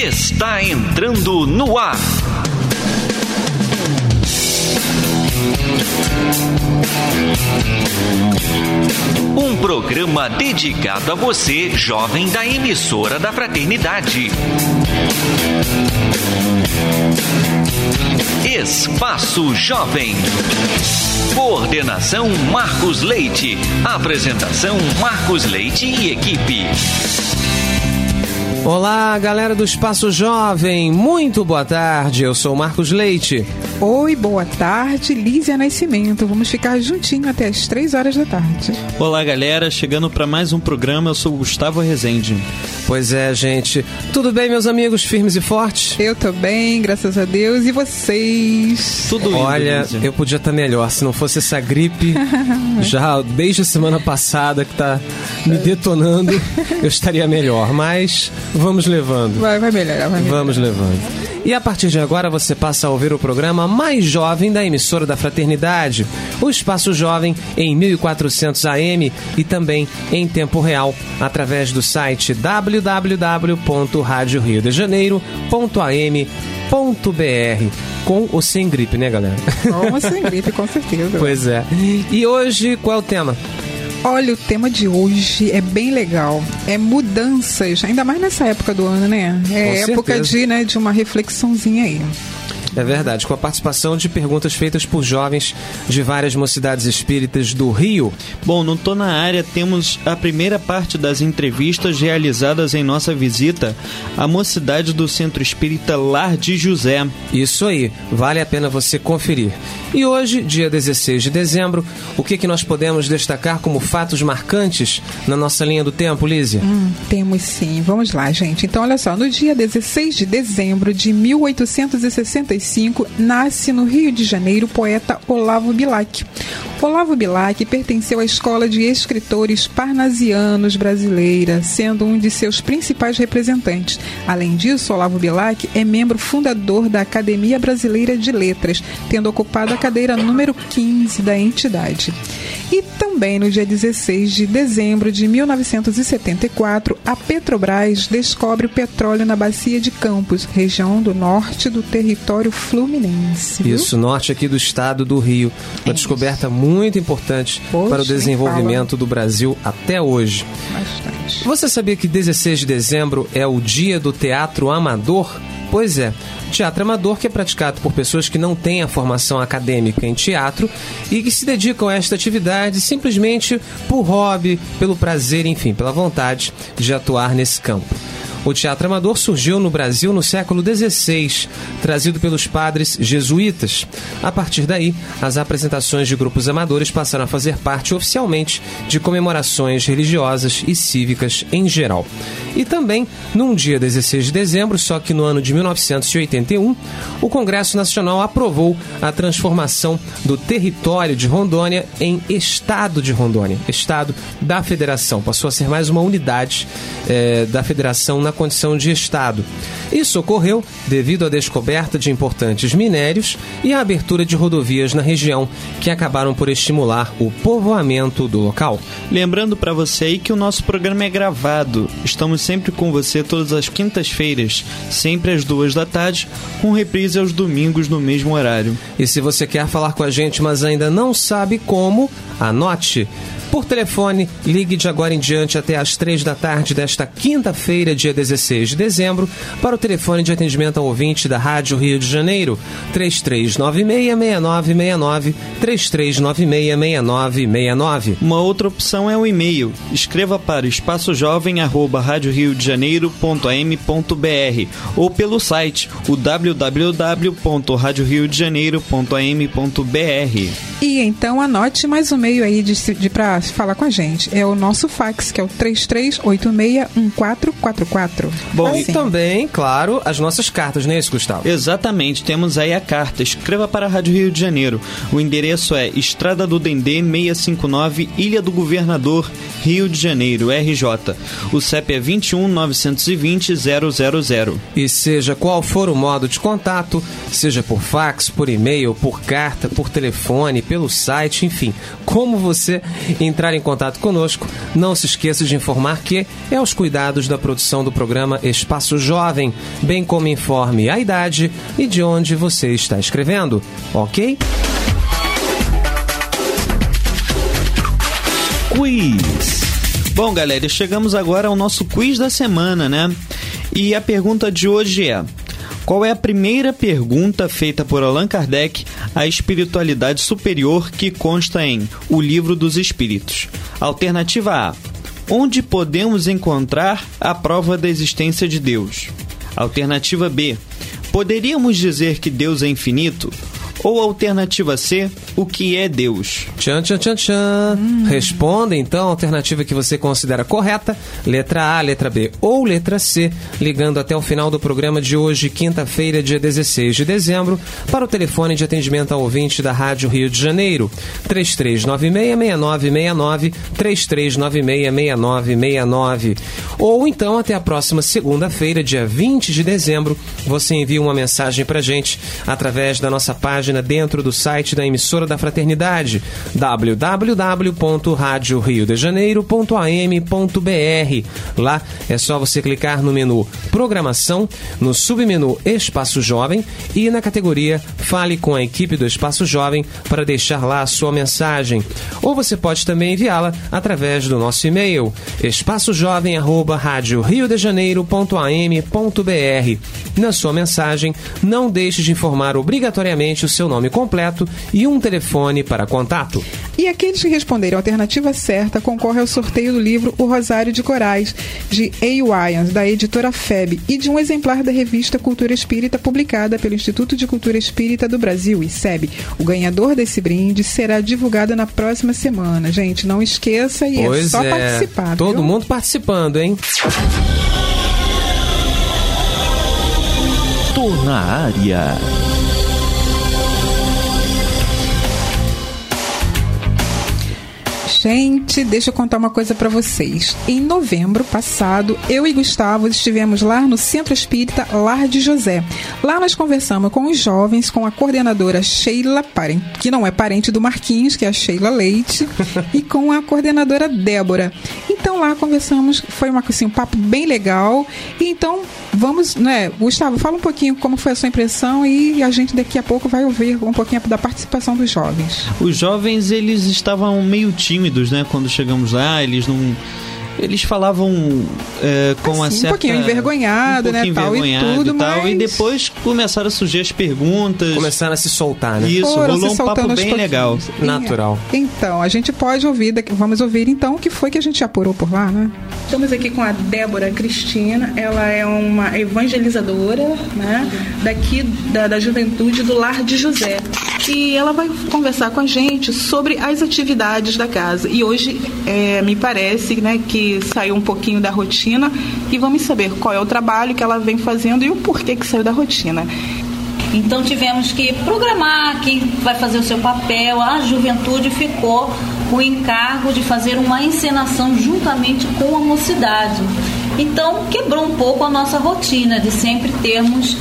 está entrando no ar. Um programa dedicado a você, jovem da emissora da Fraternidade. Espaço Jovem. Coordenação Marcos Leite. Apresentação Marcos Leite e equipe. Olá, galera do Espaço Jovem, muito boa tarde, eu sou o Marcos Leite. Oi, boa tarde, Lísia Nascimento, vamos ficar juntinho até as 3 horas da tarde. Olá, galera, chegando para mais um programa, eu sou o Gustavo Rezende. Pois é, gente, tudo bem, meus amigos, firmes e fortes? Eu tô bem, graças a Deus, e vocês? Tudo indo, Olha, Lísia. eu podia estar melhor, se não fosse essa gripe, já desde a semana passada que tá me detonando, eu estaria melhor, mas vamos levando. Vai melhorar, vai melhorar. Vamos levando. E a partir de agora você passa a ouvir o programa mais jovem da emissora da Fraternidade, o Espaço Jovem em 1400 AM e também em tempo real, através do site www.radioriodejaneiro.am.br, com ou sem gripe, né, galera? Com ou sem gripe, com certeza. Pois é. E hoje, qual é o tema? Olha, o tema de hoje é bem legal. É mudanças, ainda mais nessa época do ano, né? É época de uma reflexãozinha aí. É verdade, com a participação de perguntas feitas por jovens de várias mocidades espíritas do Rio. Bom, no Tô na Área temos a primeira parte das entrevistas realizadas em nossa visita à mocidade do Centro Espírita Lar de José. Isso aí, vale a pena você conferir. E hoje, dia 16 de dezembro, o que nós podemos destacar como fatos marcantes na nossa linha do tempo, Lísia? Temos sim, vamos lá, gente. Então, olha só, no dia 16 de dezembro de 1865, nasce no Rio de Janeiro o poeta Olavo Bilac. Olavo Bilac pertenceu à escola de escritores parnasianos brasileira, sendo um de seus principais representantes. Além disso, Olavo Bilac é membro fundador da Academia Brasileira de Letras, tendo ocupado a cadeira número 15 da entidade. E também no dia 16 de dezembro de 1974, a Petrobras descobre o petróleo na Bacia de Campos, região do norte do território fluminense. Viu? Isso, norte aqui do estado do Rio. Uma descoberta muito importante para o desenvolvimento do Brasil até hoje. Bastante. Você sabia que 16 de dezembro é o dia do teatro amador? Pois é, teatro amador que é praticado por pessoas que não têm a formação acadêmica em teatro e que se dedicam a esta atividade simplesmente por hobby, pelo prazer, enfim, pela vontade de atuar nesse campo. O teatro amador surgiu no Brasil no século XVI, trazido pelos padres jesuítas. A partir daí, as apresentações de grupos amadores passaram a fazer parte oficialmente de comemorações religiosas e cívicas em geral. E também, num dia 16 de dezembro, só que no ano de 1981, o Congresso Nacional aprovou a transformação do território de Rondônia em Estado de Rondônia, Estado da Federação. Passou a ser mais uma unidade da Federação na condição de Estado. Isso ocorreu devido à descoberta de importantes minérios e à abertura de rodovias na região, que acabaram por estimular o povoamento do local. Lembrando para você aí que o nosso programa é gravado. Estamos sempre com você todas as quintas-feiras, sempre às 2 da tarde, com reprise aos domingos no mesmo horário. E se você quer falar com a gente, mas ainda não sabe como, anote. Por telefone, ligue de agora em diante até às 3 da tarde desta quinta-feira, dia 16 de dezembro, para o telefone de atendimento ao ouvinte da Rádio Rio de Janeiro, 3396-6969, 3396-6969. Uma outra opção é o e-mail. Escreva para espaçojovem@radioriodejaneiro.am.br ou pelo site, o www.radioriodejaneiro.am.br. E então anote mais um meio aí para falar com a gente. É o nosso fax, que é o 33861444. Bom, assim. E também, claro, as nossas cartas, não é isso, Gustavo? Exatamente, temos aí a carta. Escreva para a Rádio Rio de Janeiro. O endereço é Estrada do Dendê 659, Ilha do Governador, Rio de Janeiro, RJ. O CEP é 21.920.000. E seja qual for o modo de contato, seja por fax, por e-mail, por carta, por telefone, pelo site, enfim, como você entrar em contato conosco, não se esqueça de informar que é aos cuidados da produção do programa Espaço Jovem, bem como informe a idade e de onde você está escrevendo, ok? Quiz. Bom, galera, chegamos agora ao nosso quiz da semana, né? E a pergunta de hoje é: qual é a primeira pergunta feita por Allan Kardec à espiritualidade superior que consta em O Livro dos Espíritos? Alternativa A: onde podemos encontrar a prova da existência de Deus? Alternativa B: poderíamos dizer que Deus é infinito? Ou alternativa C: o que é Deus? Tchan, tchan, tchan, tchan. Responda então a alternativa que você considera correta, letra A, letra B ou letra C, ligando até o final do programa de hoje, quinta-feira, dia 16 de dezembro, para o telefone de atendimento ao ouvinte da Rádio Rio de Janeiro, 3396-6969, 3396-6969. Ou então até a próxima segunda-feira, dia 20 de dezembro, você envia uma mensagem pra gente através da nossa página dentro do site da emissora da Fraternidade, www.radioriodejaneiro.am.br. Lá é só você clicar no menu Programação, no submenu Espaço Jovem e na categoria Fale com a equipe do Espaço Jovem para deixar lá a sua mensagem. Ou você pode também enviá-la através do nosso e-mail espaçojovem@radioriodejaneiro.am.br. Na sua mensagem, não deixe de informar obrigatoriamente o seu nome completo e um telefone para contato. E aqueles que responderem a alternativa certa concorrem ao sorteio do livro O Rosário de Corais, de A. Wyans, da editora FEB, e de um exemplar da revista Cultura Espírita, publicada pelo Instituto de Cultura Espírita do Brasil, ICEB. O ganhador desse brinde será divulgado na próxima semana. Gente, não esqueça e Pois é só participar. Todo viu? mundo participando, hein? Tô na área. Gente, deixa eu contar uma coisa pra vocês. Em novembro passado, eu e Gustavo estivemos lá no Centro Espírita Lar de José. Lá nós conversamos com os jovens, com a coordenadora Sheila, que não é parente do Marquinhos, que é a Sheila Leite, e com a coordenadora Débora. Então lá conversamos, foi um papo bem legal. E então, vamos, né, Gustavo, fala um pouquinho como foi a sua impressão e a gente daqui a pouco vai ouvir um pouquinho da participação dos jovens. Os jovens, eles estavam meio tímidos, né? Quando chegamos lá, eles falavam com uma certa... um pouquinho envergonhado, né? Tal e tudo, mas... E depois começaram a surgir as perguntas. Começaram a se soltar, né? Isso, rolou um papo bem legal. Natural. Então, a gente pode ouvir, vamos ouvir então o que foi que a gente apurou por lá, né? Estamos aqui com a Débora Cristina, ela é uma evangelizadora, né? Daqui da juventude do Lar de José. E ela vai conversar com a gente sobre as atividades da casa. E hoje me parece, né, que saiu um pouquinho da rotina e vamos saber qual é o trabalho que ela vem fazendo e o porquê que saiu da rotina. Então tivemos que programar quem vai fazer o seu papel. A juventude ficou com o encargo de fazer uma encenação juntamente com a mocidade. Então quebrou um pouco a nossa rotina de sempre termos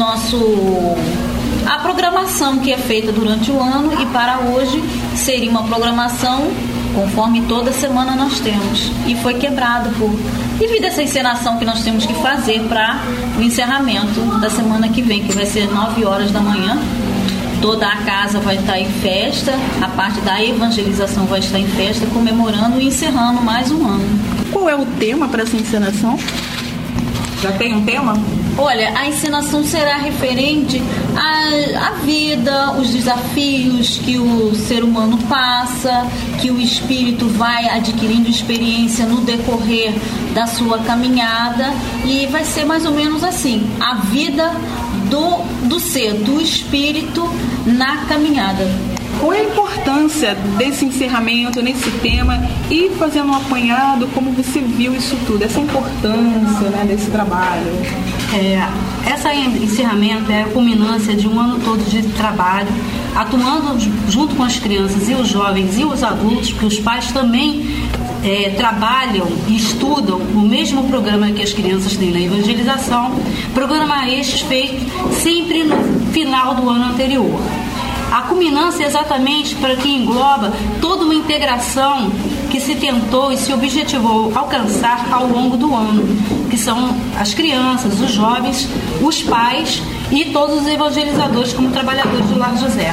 a programação que é feita durante o ano, e para hoje seria uma programação conforme toda semana nós temos, e foi quebrado devido a essa encenação que nós temos que fazer para o encerramento da semana que vem, que vai ser 9 horas da manhã. Toda a casa vai estar em festa, a parte da evangelização vai estar em festa, comemorando e encerrando mais um ano. Qual é o tema para essa encenação? Já tem um tema? Olha, a encenação será referente à vida, os desafios que o ser humano passa, que o espírito vai adquirindo experiência no decorrer da sua caminhada, e vai ser mais ou menos assim, a vida do ser, do espírito na caminhada. Qual é a importância desse encerramento, nesse tema, e fazendo um apanhado, como você viu isso tudo, essa importância, né, desse trabalho? Esse encerramento é a culminância de um ano todo de trabalho, atuando junto com as crianças e os jovens e os adultos, porque os pais também trabalham e estudam o mesmo programa que as crianças têm na evangelização, programa este feito sempre no final do ano anterior. A culminância é exatamente para que engloba toda uma integração que se tentou e se objetivou alcançar ao longo do ano, que são as crianças, os jovens, os pais e todos os evangelizadores como trabalhadores do Lar José.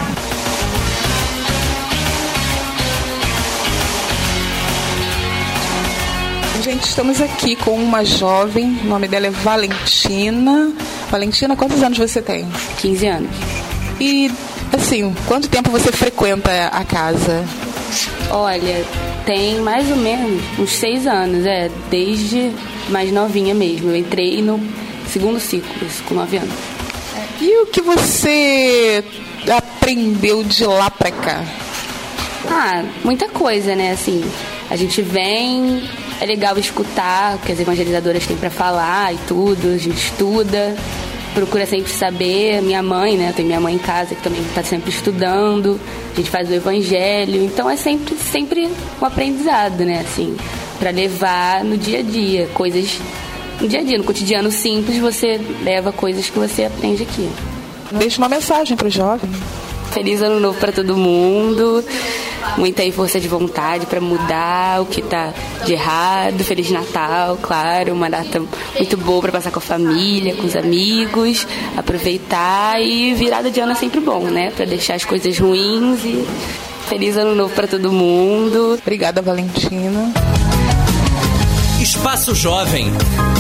Gente, estamos aqui com uma jovem, o nome dela é Valentina. Valentina, quantos anos você tem? 15 anos. E, assim, quanto tempo você frequenta a casa? Olha, tem mais ou menos uns 6 anos, desde mais novinha mesmo. Eu entrei no segundo ciclo, com 9 anos. E o que você aprendeu de lá pra cá? Muita coisa, né? Assim, a gente vem, é legal escutar o que as evangelizadoras têm pra falar e tudo, a gente estuda, procura sempre saber. Minha mãe, né? Eu tenho minha mãe em casa que também está sempre estudando, a gente faz o evangelho, então é sempre um aprendizado, né? Assim, pra levar no dia a dia, coisas no dia a dia, no cotidiano simples, você leva coisas que você aprende aqui. Deixa uma mensagem pro jovem. Feliz Ano Novo para todo mundo, muita aí força de vontade para mudar o que tá de errado. Feliz Natal, claro, uma data muito boa para passar com a família, com os amigos, aproveitar, e virada de ano é sempre bom, né? Para deixar as coisas ruins. E feliz Ano Novo para todo mundo. Obrigada, Valentina. Espaço Jovem.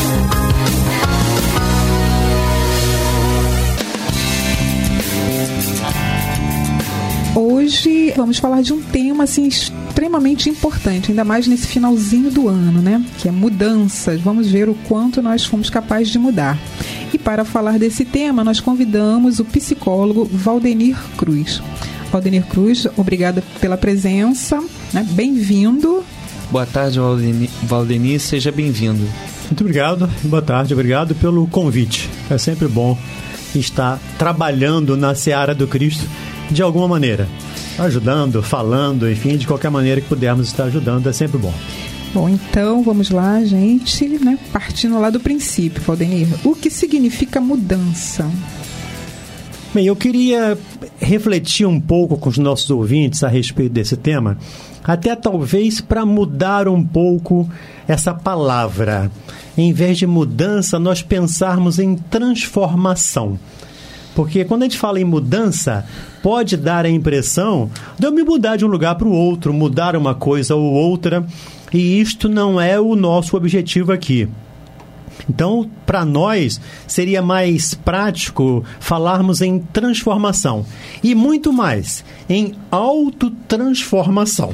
Hoje vamos falar de um tema assim extremamente importante, ainda mais nesse finalzinho do ano, né? Que é mudanças. Vamos ver o quanto nós fomos capazes de mudar. E para falar desse tema, nós convidamos o psicólogo Valdenir Cruz. Valdenir Cruz, obrigada pela presença, né? Bem-vindo. Boa tarde, Valdenir, seja bem-vindo. Muito obrigado, boa tarde, obrigado pelo convite. É sempre bom estar trabalhando na seara do Cristo de alguma maneira, ajudando, falando, enfim, de qualquer maneira que pudermos estar ajudando, é sempre bom. Bom, então vamos lá, gente, né? Partindo lá do princípio, Valdenir, o que significa mudança? Bem, eu queria refletir um pouco com os nossos ouvintes a respeito desse tema, até talvez para mudar um pouco essa palavra. Em vez de mudança, nós pensarmos em transformação. Porque quando a gente fala em mudança, pode dar a impressão de eu me mudar de um lugar para o outro, mudar uma coisa ou outra, e isto não é o nosso objetivo aqui. Então, para nós, seria mais prático falarmos em transformação e muito mais em autotransformação.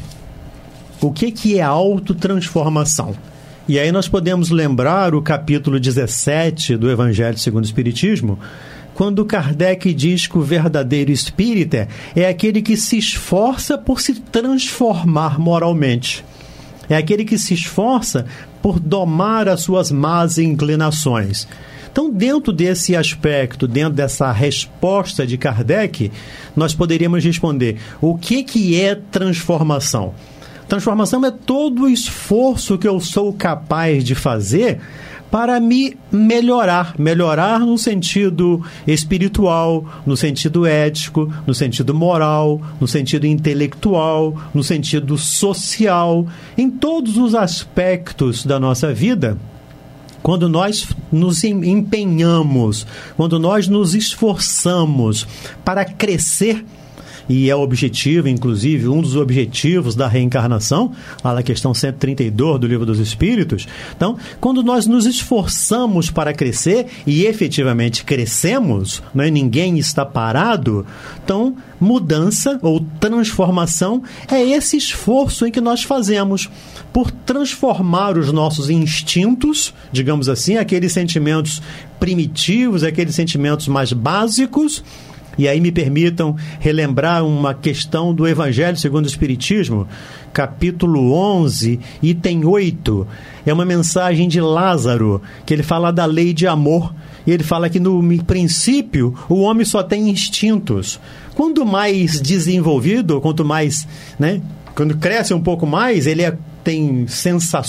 O que é autotransformação? E aí nós podemos lembrar o capítulo 17 do Evangelho segundo o Espiritismo, quando Kardec diz que o verdadeiro espírita é aquele que se esforça por se transformar moralmente. É aquele que se esforça por domar as suas más inclinações. Então, dentro desse aspecto, dentro dessa resposta de Kardec, nós poderíamos responder: o que é transformação? Transformação é todo o esforço que eu sou capaz de fazer para me melhorar no sentido espiritual, no sentido ético, no sentido moral, no sentido intelectual, no sentido social, em todos os aspectos da nossa vida. Quando nós nos empenhamos, quando nós nos esforçamos para crescer, e é o objetivo, inclusive, um dos objetivos da reencarnação, lá na questão 132 do Livro dos Espíritos. Então, quando nós nos esforçamos para crescer e efetivamente crescemos, né, ninguém está parado, então mudança ou transformação é esse esforço em que nós fazemos por transformar os nossos instintos, digamos assim, aqueles sentimentos primitivos, aqueles sentimentos mais básicos. E aí me permitam relembrar uma questão do Evangelho segundo o Espiritismo, capítulo 11, item 8. É uma mensagem de Lázaro, que ele fala da lei de amor. E ele fala que, no princípio, o homem só tem instintos. Quanto mais desenvolvido, quanto mais, né, quando cresce um pouco mais, ele tem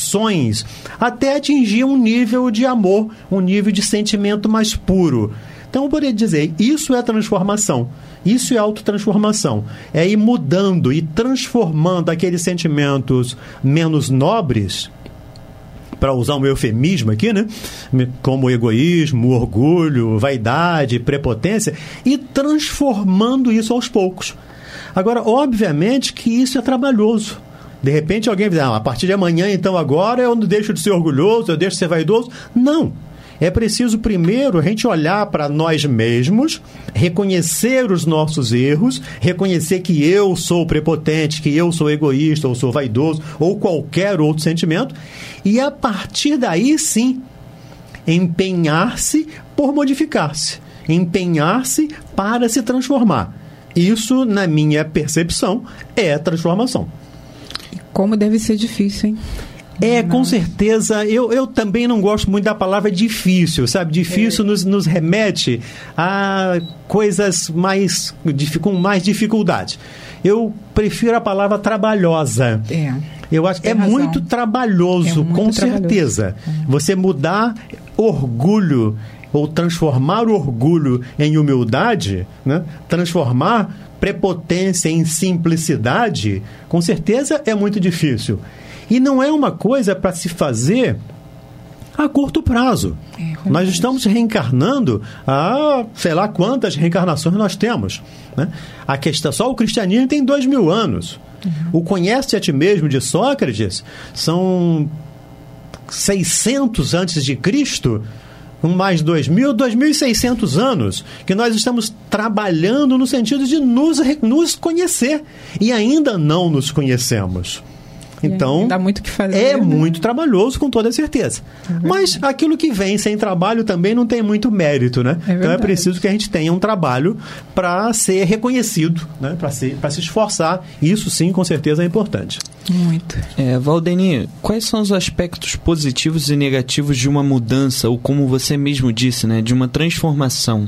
sensações, até atingir um nível de amor, um nível de sentimento mais puro. Então, eu poderia dizer, isso é transformação. Isso é autotransformação. É ir mudando e transformando aqueles sentimentos menos nobres, para usar um eufemismo aqui, né? Como egoísmo, orgulho, vaidade, prepotência, e transformando isso aos poucos. Agora, obviamente que isso é trabalhoso. De repente alguém diz, a partir de amanhã, então agora eu não deixo de ser orgulhoso, eu deixo de ser vaidoso. Não. É preciso primeiro a gente olhar para nós mesmos, reconhecer os nossos erros, reconhecer que eu sou prepotente, que eu sou egoísta, ou sou vaidoso, ou qualquer outro sentimento, e a partir daí sim, empenhar-se por modificar-se, empenhar-se para se transformar. Isso, na minha percepção, é transformação. Como deve ser difícil, hein? Com certeza. Eu também não gosto muito da palavra difícil, sabe? Difícil nos remete a coisas com mais dificuldade. Eu prefiro a palavra trabalhosa. Eu acho que é muito trabalhoso, com certeza. Você mudar orgulho ou transformar o orgulho em humildade, né? Transformar prepotência em simplicidade, com certeza é muito difícil. E não é uma coisa para se fazer a curto prazo. Nós estamos reencarnando sei lá quantas reencarnações nós temos, né? A questão, só o cristianismo tem 2000 anos. O Conhece a Ti Mesmo de Sócrates são 600 antes de Cristo, mais 2.600 anos, que nós estamos trabalhando no sentido de nos conhecer. E ainda não nos conhecemos. Então, dá muito o que fazer, é muito trabalhoso, com toda certeza. Mas aquilo que vem sem trabalho também não tem muito mérito, né? Então é preciso que a gente tenha um trabalho para ser reconhecido, né? Para se esforçar. Isso sim, com certeza, é importante. Muito. Valdeni, quais são os aspectos positivos e negativos de uma mudança, ou como você mesmo disse, né, de uma transformação?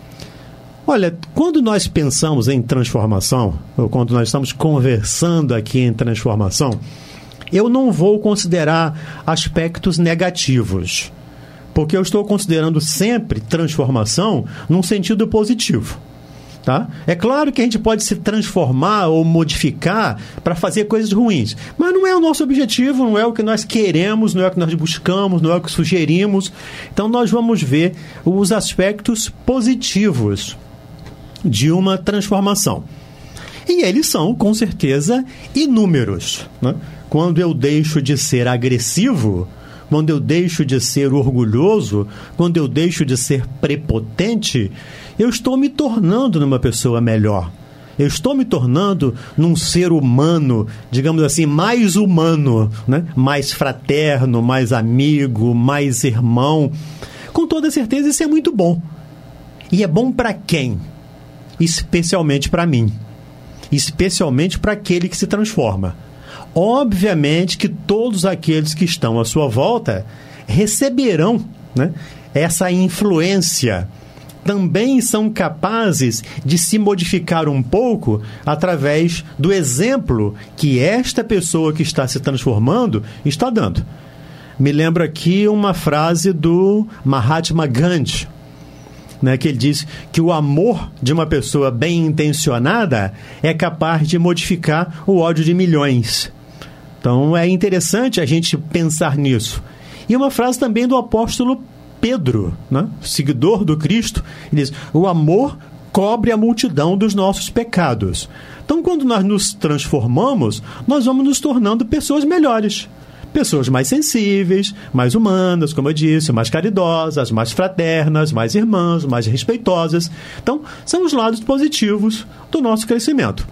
Olha, quando nós pensamos em transformação, ou quando nós estamos conversando aqui em transformação, eu não vou considerar aspectos negativos, porque eu estou considerando sempre transformação num sentido positivo. Tá? É claro que a gente pode se transformar ou modificar para fazer coisas ruins, mas não é o nosso objetivo, não é o que nós queremos, não é o que nós buscamos, não é o que sugerimos. Então nós vamos ver os aspectos positivos de uma transformação. E eles são, com certeza, inúmeros, né? Quando eu deixo de ser agressivo, quando eu deixo de ser orgulhoso, quando eu deixo de ser prepotente, eu estou me tornando numa pessoa melhor. Eu estou me tornando num ser humano, digamos assim, mais humano, né? Mais fraterno, mais amigo, mais irmão. Com toda certeza, isso é muito bom. E é bom para quem? Especialmente para mim. Especialmente para aquele que se transforma. Obviamente que todos aqueles que estão à sua volta receberão, né, essa influência. Também são capazes de se modificar um pouco através do exemplo que esta pessoa que está se transformando está dando. Me lembro aqui uma frase do Mahatma Gandhi, né, que ele diz que o amor de uma pessoa bem intencionada é capaz de modificar o ódio de milhões. Então é interessante a gente pensar nisso. E uma frase também do apóstolo Pedro, né, seguidor do Cristo, ele diz: o amor cobre a multidão dos nossos pecados. Então, quando nós nos transformamos, nós vamos nos tornando pessoas melhores. Pessoas mais sensíveis, mais humanas, como eu disse, mais caridosas, mais fraternas, mais irmãs, mais respeitosas. Então, são os lados positivos do nosso crescimento.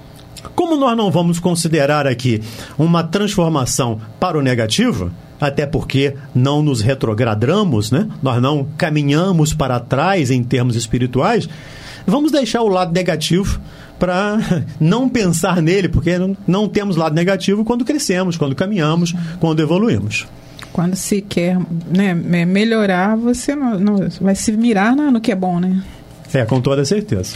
Como nós não vamos considerar aqui uma transformação para o negativo, até porque não nos retrogradamos, né? Nós não caminhamos para trás em termos espirituais, vamos deixar o lado negativo para não pensar nele, porque não temos lado negativo quando crescemos, quando caminhamos, quando evoluímos. Quando se quer, né, melhorar, você não vai se mirar no que é bom, né? Com toda certeza.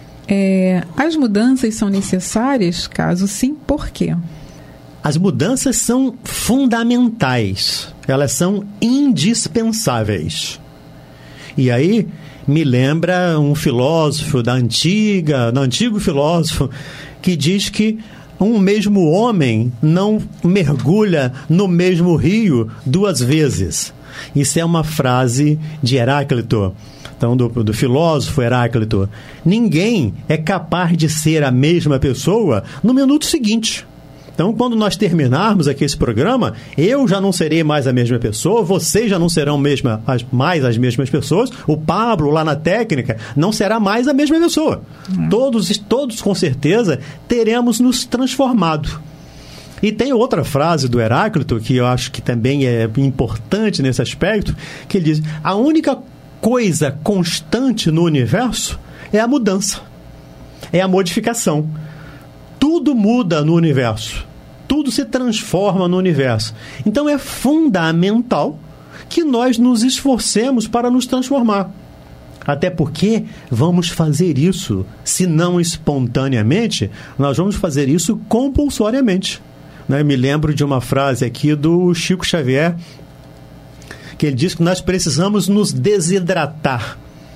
As mudanças são necessárias? Caso sim, por quê? As mudanças são fundamentais. Elas são indispensáveis. E aí me lembra um filósofo antigo filósofo, que diz que um mesmo homem não mergulha no mesmo rio 2 vezes. Isso é uma frase de Heráclito, então do filósofo Heráclito. Ninguém é capaz de ser a mesma pessoa no minuto seguinte. Então, quando nós terminarmos aqui esse programa, eu já não serei mais a mesma pessoa, vocês já não serão mais as mesmas pessoas, o Pablo, lá na técnica, não será mais a mesma pessoa. Todos, com certeza, teremos nos transformado. E tem outra frase do Heráclito, que eu acho que também é importante nesse aspecto, que ele diz: a única coisa constante no universo é a mudança, é a modificação. Tudo muda no universo. Tudo se transforma no universo. Então é fundamental que nós nos esforcemos para nos transformar. Até porque vamos fazer isso, se não espontaneamente, nós vamos fazer isso compulsoriamente. Eu me lembro de uma frase aqui do Chico Xavier, que ele diz que nós precisamos nos desidratar.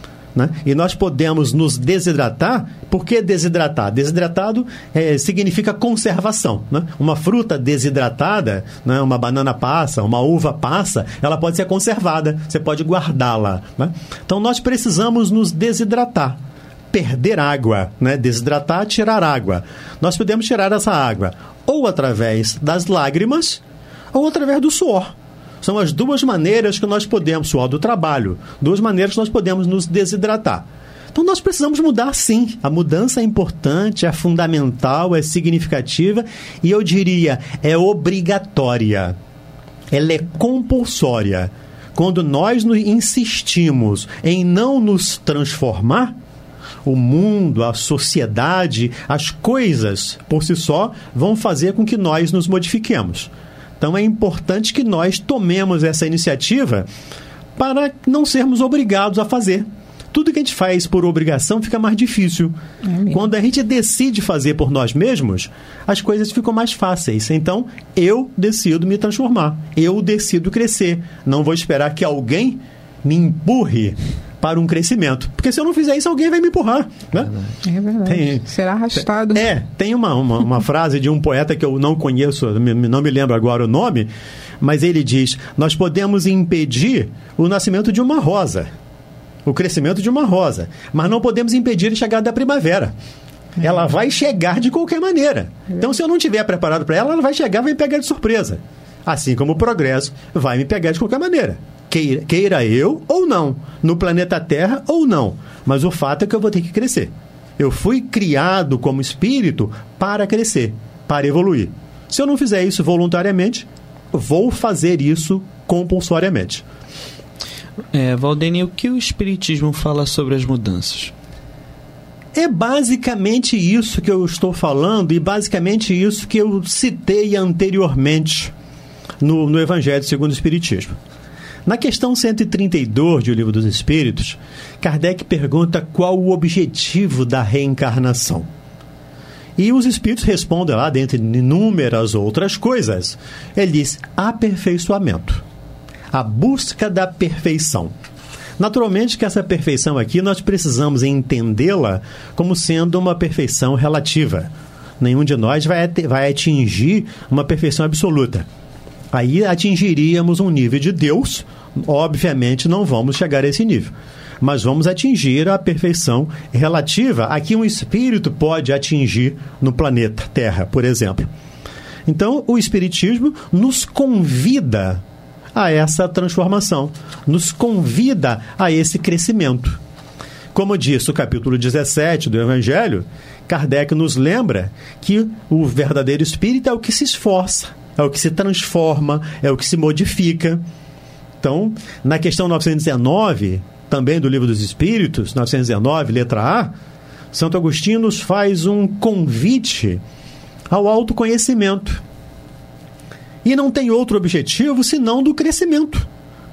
E nós podemos nos desidratar. Por que desidratar? Desidratado significa conservação. Uma fruta desidratada, uma banana passa, uma uva passa, ela pode ser conservada, você pode guardá-la. Então nós precisamos nos desidratar, perder água, desidratar, tirar água. Nós podemos tirar essa água ou através das lágrimas ou através do suor. São as 2 maneiras que nós podemos, suor do trabalho, 2 maneiras que nós podemos nos desidratar. Então nós precisamos mudar, sim. A mudança é importante, é fundamental, é significativa e eu diria, é obrigatória. Ela é compulsória. Quando nós insistimos em não nos transformar, o mundo, a sociedade, as coisas por si só vão fazer com que nós nos modifiquemos. Então é importante que nós tomemos essa iniciativa para não sermos obrigados a fazer. Tudo que a gente faz por obrigação fica mais difícil. Quando a gente decide fazer por nós mesmos, as coisas ficam mais fáceis. Então, eu decido me transformar. Eu decido crescer. Não vou esperar que alguém me empurre para um crescimento. Porque se eu não fizer isso, alguém vai me empurrar. É verdade. Será arrastado. Tem uma frase de um poeta que eu não conheço, não me lembro agora o nome, mas ele diz: nós podemos impedir o nascimento de uma rosa, o crescimento de uma rosa, mas não podemos impedir a chegada da primavera. Ela vai chegar de qualquer maneira. Então, se eu não estiver preparado para ela, ela vai chegar e vai me pegar de surpresa. Assim como o progresso vai me pegar de qualquer maneira. Queira eu ou não, no planeta Terra ou não. Mas o fato é que eu vou ter que crescer. Eu fui criado como espírito para crescer, para evoluir. Se eu não fizer isso voluntariamente, vou fazer isso compulsoriamente. Valdênia, o que o Espiritismo fala sobre as mudanças? É basicamente isso que eu estou falando e basicamente isso que eu citei anteriormente no Evangelho segundo o Espiritismo. Na questão 132 do Livro dos Espíritos, Kardec pergunta qual o objetivo da reencarnação. E os Espíritos respondem lá, dentre inúmeras outras coisas, ele diz: aperfeiçoamento, a busca da perfeição. Naturalmente que essa perfeição aqui nós precisamos entendê-la como sendo uma perfeição relativa. Nenhum de nós vai atingir uma perfeição absoluta. Aí atingiríamos um nível de Deus. Obviamente não vamos chegar a esse nível, mas vamos atingir a perfeição relativa a que um espírito pode atingir no planeta Terra, por exemplo. Então o Espiritismo nos convida a essa transformação, nos convida a esse crescimento. Como diz o capítulo 17 do Evangelho, Kardec nos lembra que o verdadeiro espírito é o que se esforça, é o que se transforma, é o que se modifica. Então, na questão 919, também do Livro dos Espíritos, 919, letra A, Santo Agostinho nos faz um convite ao autoconhecimento. E não tem outro objetivo senão do crescimento.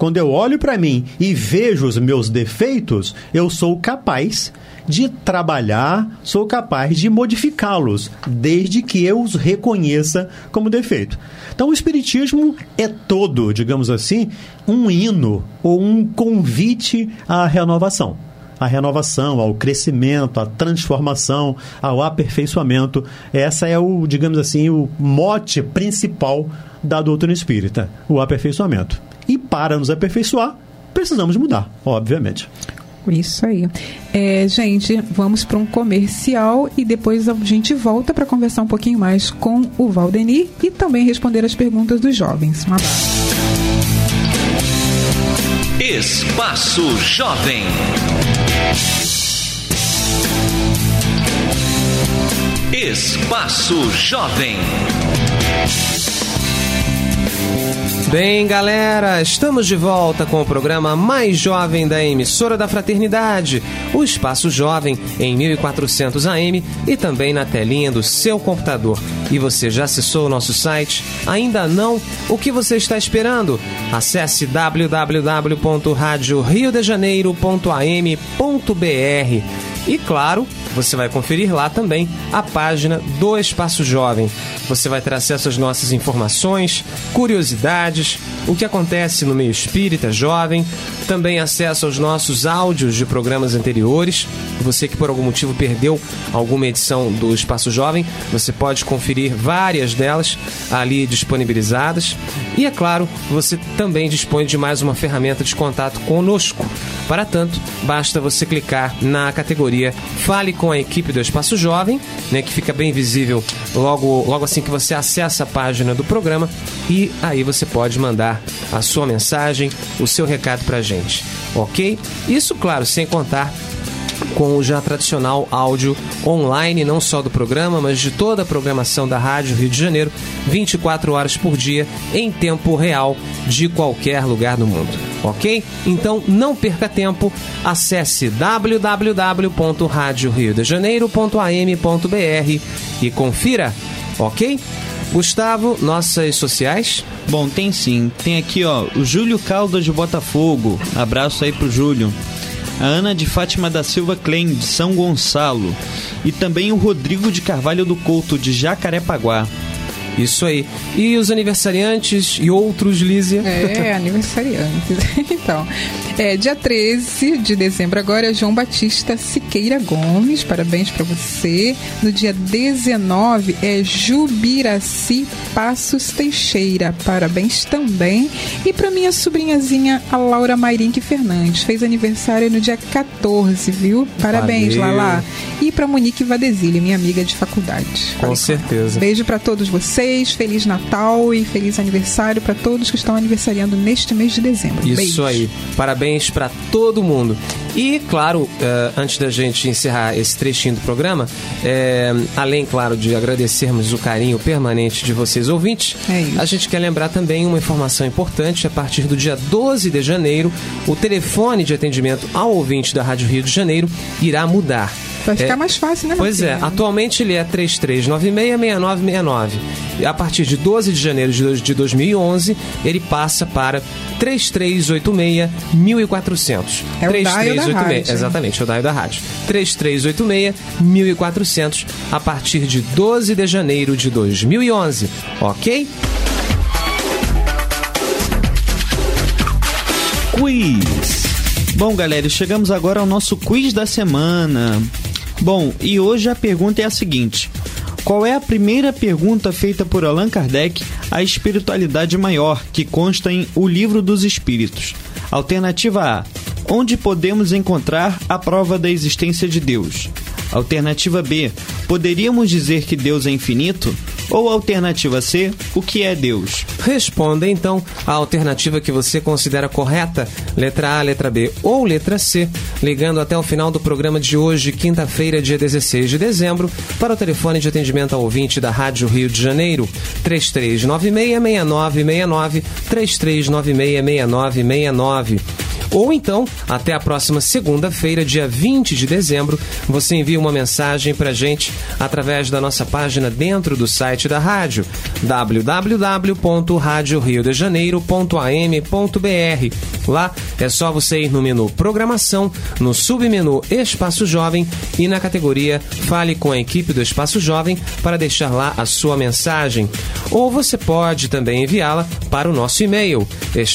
quando eu olho para mim e vejo os meus defeitos, eu sou capaz de trabalhar, sou capaz de modificá-los, desde que eu os reconheça como defeito. Então, o Espiritismo é todo, digamos assim, um hino ou um convite à renovação. A renovação, ao crescimento, à transformação, ao aperfeiçoamento. Essa é o, digamos assim, o mote principal da doutrina espírita, o aperfeiçoamento. E para nos aperfeiçoar, precisamos mudar, obviamente. Isso aí. Gente, vamos para um comercial e depois a gente volta para conversar um pouquinho mais com o Valdenir e também responder as perguntas dos jovens. Um abraço. Espaço Jovem. Espaço Jovem. Bem, galera, estamos de volta com o programa mais jovem da emissora da Fraternidade, o Espaço Jovem, em 1400 AM e também na telinha do seu computador. E você já acessou o nosso site? Ainda não? O que você está esperando? Acesse www.radioriodejaneiro.am.br e, claro, você vai conferir lá também a página do Espaço Jovem. Você vai ter acesso às nossas informações, curiosidades, o que acontece no meio espírita jovem, também acesso aos nossos áudios de programas anteriores. Você que por algum motivo perdeu alguma edição do Espaço Jovem, você pode conferir várias delas ali disponibilizadas. E, é claro, você também dispõe de mais uma ferramenta de contato conosco. Para tanto, basta você clicar na categoria Fale com a equipe do Espaço Jovem, né, que fica bem visível logo assim que você acessa a página do programa, e aí você pode mandar a sua mensagem, o seu recado pra gente, ok? Isso, claro, sem contar com o já tradicional áudio online, não só do programa, mas de toda a programação da Rádio Rio de Janeiro, 24 horas por dia, em tempo real, de qualquer lugar do mundo, ok? Então, não perca tempo, acesse www.radioriodejaneiro.am.br e confira, ok? Gustavo, nossas sociais? Bom, tem sim. Tem aqui, ó, o Júlio Caldas de Botafogo. Abraço aí pro Júlio. A Ana de Fátima da Silva Klein, de São Gonçalo. E também o Rodrigo de Carvalho do Couto, de Jacarepaguá. Isso aí. E os aniversariantes e outros, Lízia? Aniversariantes. Então, dia 13 de dezembro agora é João Batista Siqueira Gomes. Parabéns para você. No dia 19 é Jubiraci Passos Teixeira. Parabéns também. E para minha sobrinhazinha, a Laura Mairinque Fernandes. Fez aniversário no dia 14, viu? Parabéns, Lala. E para Monique Vadesile, minha amiga de faculdade. Com certeza. Beijo para todos vocês. Feliz Natal e feliz aniversário para todos que estão aniversariando neste mês de dezembro. Isso Beijos. Aí. Parabéns para todo mundo. E, claro, antes da gente encerrar esse trechinho do programa, além, claro, de agradecermos o carinho permanente de vocês ouvintes, a gente quer lembrar também uma informação importante. A partir do dia 12 de janeiro, o telefone de atendimento ao ouvinte da Rádio Rio de Janeiro irá mudar. Vai ficar mais fácil, né, Pois Marcelo? Atualmente ele é 3396-6969. E a partir de 12 de janeiro de 2011, ele passa para 3386-1400. É o dial da rádio. Exatamente, é o dial da rádio. 3386-1400 a partir de 12 de janeiro de 2011. Ok? Quiz. Bom, galera, chegamos agora ao nosso quiz da semana. Bom, e hoje a pergunta é a seguinte: qual é a primeira pergunta feita por Allan Kardec à espiritualidade maior, que consta em O Livro dos Espíritos? Alternativa A: onde podemos encontrar a prova da existência de Deus? Alternativa B: poderíamos dizer que Deus é infinito? Ou alternativa C: o que é Deus? Responda então a alternativa que você considera correta, letra A, letra B ou letra C, ligando até o final do programa de hoje, quinta-feira, dia 16 de dezembro, para o telefone de atendimento ao ouvinte da Rádio Rio de Janeiro, 3396-6969, 3396-6969. Ou então, até a próxima segunda-feira, dia 20 de dezembro, você envia uma mensagem pra gente através da nossa página dentro do site da rádio, www.radioriodejaneiro.am.br. Lá é só você ir no menu Programação, no submenu Espaço Jovem e na categoria Fale com a equipe do Espaço Jovem para deixar lá a sua mensagem. Ou você pode também enviá-la para o nosso e-mail,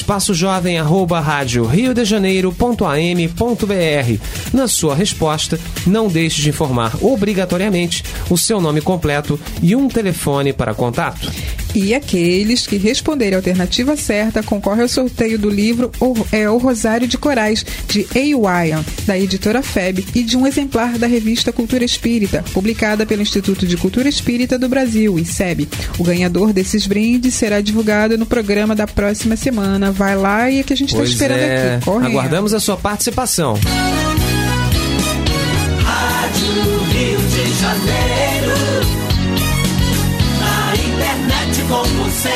espaçojovem@radioriodejaneiro.am.br. Na sua resposta, não deixe de informar obrigatoriamente o seu nome completo e um telefone para contato. E aqueles que responderem a alternativa certa concorrem ao sorteio do livro O Rosário de Corais, de A. Wyan, da editora FEB, e de um exemplar da revista Cultura Espírita, publicada pelo Instituto de Cultura Espírita do Brasil, ICEB. O ganhador desses brindes será divulgado no programa da próxima semana. Vai lá e é que a gente está esperando aqui. Correndo. Aguardamos a sua participação. Rádio Rio de Janeiro, na internet com você.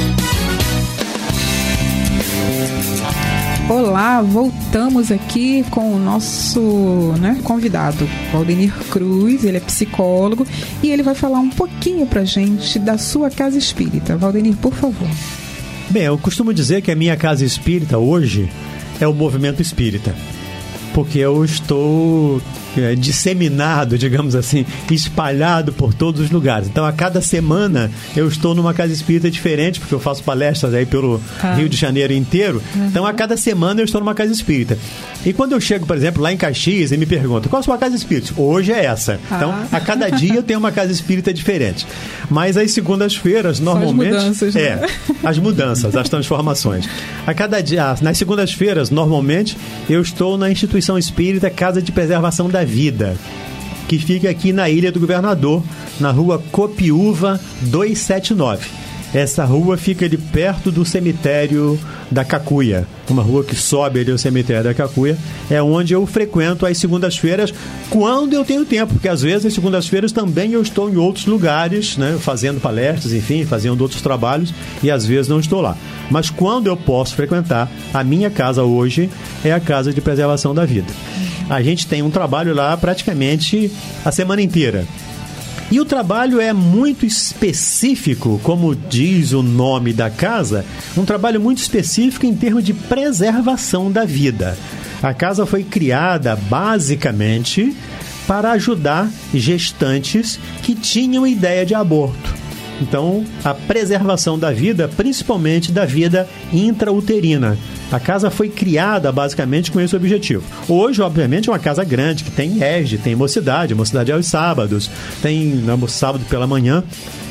Olá, voltamos aqui com o nosso convidado, Valdenir Cruz. Ele é psicólogo e ele vai falar um pouquinho pra gente da sua casa espírita. Valdenir, por favor. Bem, eu costumo dizer que a minha casa espírita hoje é o movimento espírita, porque eu estou disseminado, digamos assim, espalhado por todos os lugares. Então, a cada semana eu estou numa casa espírita diferente, porque eu faço palestras aí pelo Rio de Janeiro inteiro. Então, a cada semana eu estou numa casa espírita. E quando eu chego, por exemplo, lá em Caxias e me perguntam, qual a sua casa espírita? Hoje é essa. Então, a cada dia eu tenho uma casa espírita diferente. Mas às segundas-feiras, normalmente... As mudanças, né? As mudanças, as transformações. A cada dia, nas segundas-feiras, normalmente, eu estou na instituição espírita Casa de Preservação da Vida, que fica aqui na Ilha do Governador, na rua Copiúva 279. Essa rua fica ali perto do cemitério da Cacuia, uma rua que sobe ali ao cemitério da Cacuia. É onde eu frequento às segundas-feiras, quando eu tenho tempo, porque às vezes às segundas-feiras também eu estou em outros lugares, né, fazendo palestras, enfim, fazendo outros trabalhos, e às vezes não estou lá. Mas quando eu posso frequentar, a minha casa hoje é a Casa de Preservação da Vida. A gente tem um trabalho lá praticamente a semana inteira. E o trabalho é muito específico, como diz o nome da casa, um trabalho muito específico em termos de preservação da vida. A casa foi criada basicamente para ajudar gestantes que tinham ideia de aborto. Então, a preservação da vida, principalmente da vida intrauterina. A casa foi criada basicamente com esse objetivo. Hoje, obviamente, é uma casa grande, que tem ESD, tem mocidade aos sábados, tem no sábado pela manhã,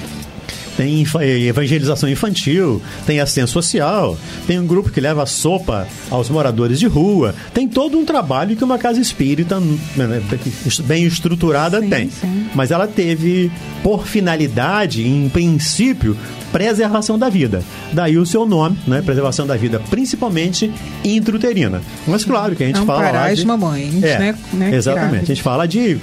tem evangelização infantil, tem assistência social, tem um grupo que leva sopa aos moradores de rua, tem todo um trabalho que uma casa espírita bem estruturada tem. Sim. Mas ela teve por finalidade, em princípio, preservação da vida. Daí o seu nome, né? Preservação da vida, principalmente intrauterina. Mas claro que a gente fala lá de... mamães, né? Exatamente. A gente fala de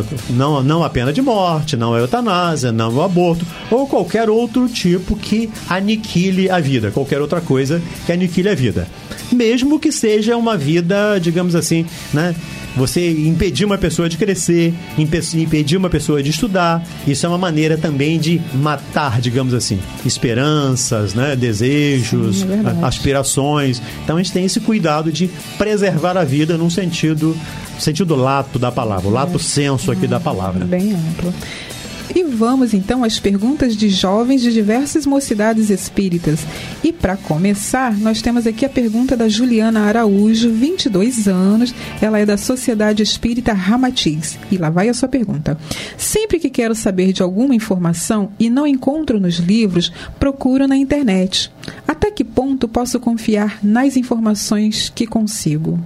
não a pena de morte, não a eutanásia, não o aborto, ou qualquer outro tipo que aniquile a vida, qualquer outra coisa que aniquile a vida. Mesmo que seja uma vida, digamos assim, né? Você impedir uma pessoa de crescer, impedir uma pessoa de estudar, isso é uma maneira também de matar, digamos assim, esperanças, né, desejos, aspirações. Então a gente tem esse cuidado de preservar a vida num sentido lato da palavra, o lato senso aqui da palavra. Bem amplo. E vamos então às perguntas de jovens de diversas mocidades espíritas. E para começar, nós temos aqui a pergunta da Juliana Araújo, 22 anos. Ela é da Sociedade Espírita Ramatiz. E lá vai a sua pergunta. Sempre que quero saber de alguma informação e não encontro nos livros, procuro na internet. Até que ponto posso confiar nas informações que consigo?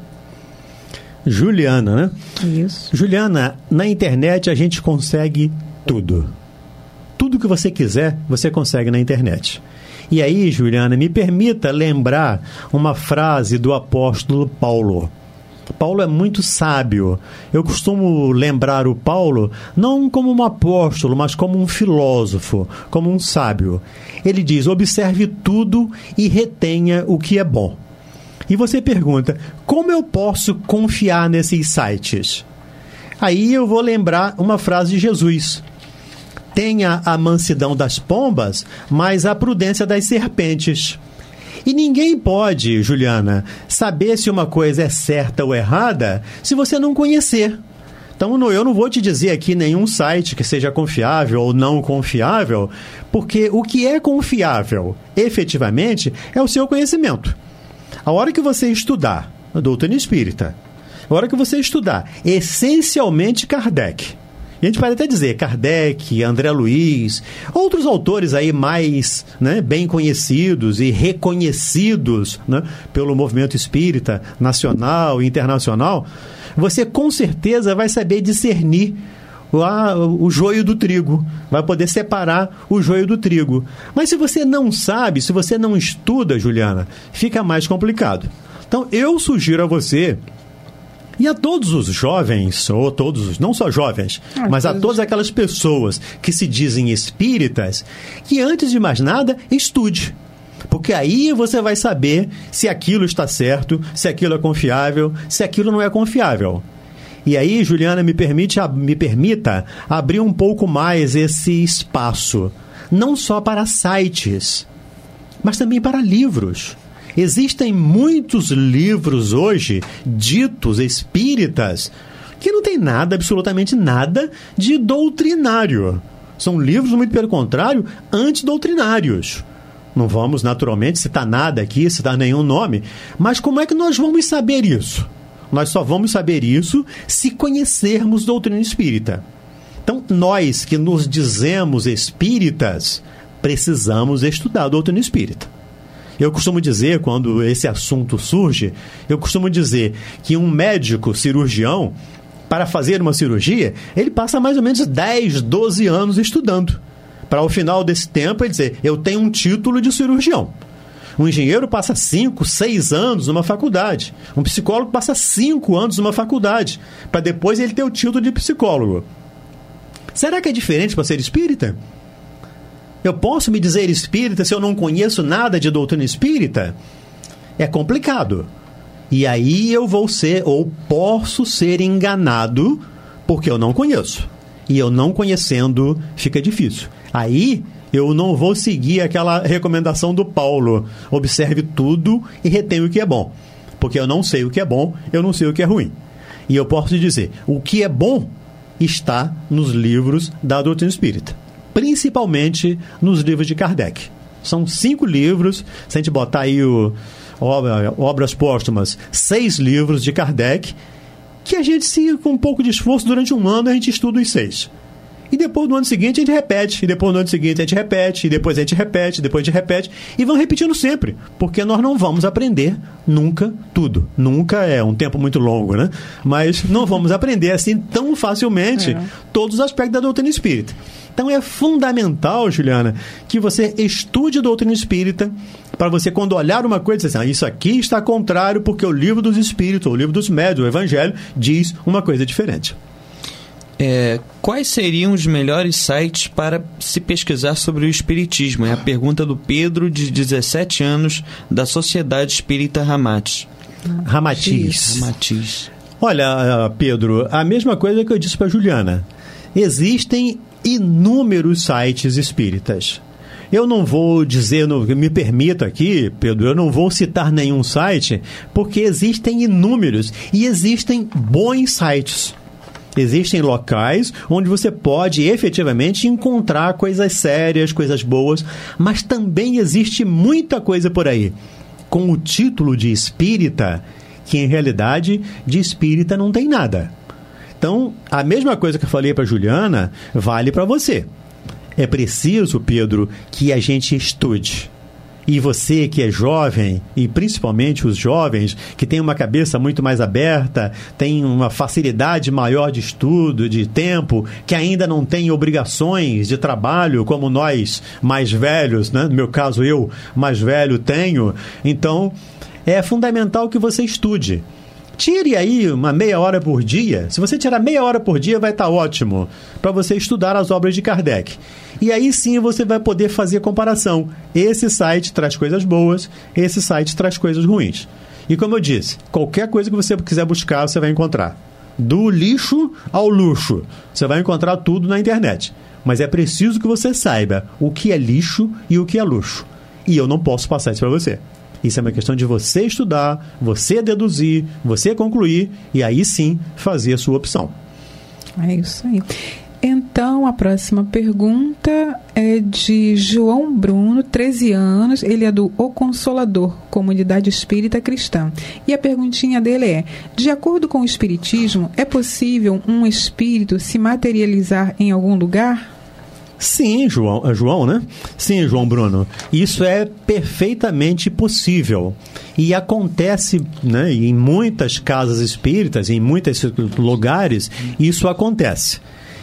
Juliana, né? Isso. Juliana, na internet a gente consegue tudo. Tudo que você quiser, você consegue na internet. E aí, Juliana, me permita lembrar uma frase do apóstolo Paulo. Paulo é muito sábio. Eu costumo lembrar o Paulo não como um apóstolo, mas como um filósofo, como um sábio. Ele diz: observe tudo e retenha o que é bom. E você pergunta, como eu posso confiar nesses sites? Aí eu vou lembrar uma frase de Jesus. Tenha a mansidão das pombas, mas a prudência das serpentes. E ninguém pode, Juliana, saber se uma coisa é certa ou errada se você não conhecer. Então, eu não vou te dizer aqui nenhum site que seja confiável ou não confiável, porque o que é confiável, efetivamente, é o seu conhecimento. A hora que você estudar a doutrina espírita, a hora que você estudar essencialmente Kardec, e a gente pode até dizer Kardec, André Luiz, outros autores aí mais, né, bem conhecidos e reconhecidos, né, pelo movimento espírita nacional e internacional, você com certeza vai saber discernir o joio do trigo, vai poder separar o joio do trigo. Mas se você não sabe, se você não estuda, Juliana, fica mais complicado. Então eu sugiro a você e a todos os jovens, ou todos, não só jovens, mas a todas aquelas pessoas que se dizem espíritas, que antes de mais nada, estude. Porque aí você vai saber se aquilo está certo, se aquilo é confiável, se aquilo não é confiável. E aí, Juliana, me permita abrir um pouco mais esse espaço, não só para sites, mas também para livros. Existem muitos livros hoje, ditos espíritas, que não tem nada, absolutamente nada, de doutrinário. São livros, muito pelo contrário, antidoutrinários. Não vamos, naturalmente, citar nada aqui, citar nenhum nome, mas como é que nós vamos saber isso? Nós só vamos saber isso se conhecermos doutrina espírita. Então, nós que nos dizemos espíritas, precisamos estudar a doutrina espírita. Eu costumo dizer, quando esse assunto surge, eu costumo dizer que um médico cirurgião, para fazer uma cirurgia, ele passa mais ou menos 10, 12 anos estudando. Para ao final desse tempo ele dizer, eu tenho um título de cirurgião. Um engenheiro passa 5, 6 anos numa faculdade. Um psicólogo passa 5 anos numa faculdade, para depois ele ter o título de psicólogo. Será que é diferente para ser espírita? Eu posso me dizer espírita se eu não conheço nada de doutrina espírita? É complicado. E aí eu vou ser, ou posso ser enganado, porque eu não conheço. E eu não conhecendo, fica difícil. Aí eu não vou seguir aquela recomendação do Paulo. Observe tudo e retenha o que é bom. Porque eu não sei o que é bom, eu não sei o que é ruim. E eu posso dizer, o que é bom está nos livros da doutrina espírita. Principalmente nos livros de Kardec. São 5 livros, se a gente botar aí obras póstumas, 6 livros de Kardec, que a gente, com um pouco de esforço, durante um ano, a gente estuda os 6. E depois, no ano seguinte, a gente repete. E depois, no ano seguinte, a gente repete. E depois a gente repete. E depois a gente repete. E vão repetindo sempre. Porque nós não vamos aprender nunca tudo. Nunca é um tempo muito longo, né? Mas não vamos aprender assim tão facilmente todos os aspectos da doutrina espírita. Então é fundamental, Juliana, que você estude a doutrina espírita para você, quando olhar uma coisa, dizer assim, isso aqui está contrário porque o livro dos espíritos, ou o livro dos médiuns, o evangelho, diz uma coisa diferente. Quais seriam os melhores sites para se pesquisar sobre o espiritismo? É a pergunta do Pedro, de 17 anos, da Sociedade Espírita Ramatiz. Olha, Pedro, a mesma coisa que eu disse para a Juliana. Existem inúmeros sites espíritas. Eu não vou dizer, me permita aqui, Pedro, eu não vou citar nenhum site, porque existem inúmeros e existem bons sites. Existem locais onde você pode efetivamente encontrar coisas sérias, coisas boas, mas também existe muita coisa por aí com o título de espírita, que em realidade de espírita não tem nada. Então, a mesma coisa que eu falei para a Juliana vale para você. É preciso, Pedro, que a gente estude. E você que é jovem, e principalmente os jovens que têm uma cabeça muito mais aberta, têm uma facilidade maior de estudo, de tempo, que ainda não têm obrigações de trabalho como nós mais velhos, né? No meu caso eu mais velho tenho. Então é fundamental que você estude. Tire aí uma meia hora por dia. Se você tirar meia hora por dia, vai estar ótimo para você estudar as obras de Kardec. E aí sim você vai poder fazer comparação. Esse site traz coisas boas, esse site traz coisas ruins. E como eu disse, qualquer coisa que você quiser buscar, você vai encontrar. Do lixo ao luxo, você vai encontrar tudo na internet. Mas é preciso que você saiba o que é lixo e o que é luxo. E eu não posso passar isso para você. Isso é uma questão de você estudar, você deduzir, você concluir e aí sim fazer a sua opção. É isso aí. Então, a próxima pergunta é de João Bruno, 13 anos. Ele é do O Consolador, Comunidade Espírita Cristã. E a perguntinha dele é: de acordo com o Espiritismo, é possível um espírito se materializar em algum lugar? Sim, João, né? Sim, João Bruno. Isso é perfeitamente possível. E acontece, né, em muitas casas espíritas, em muitos lugares, isso acontece.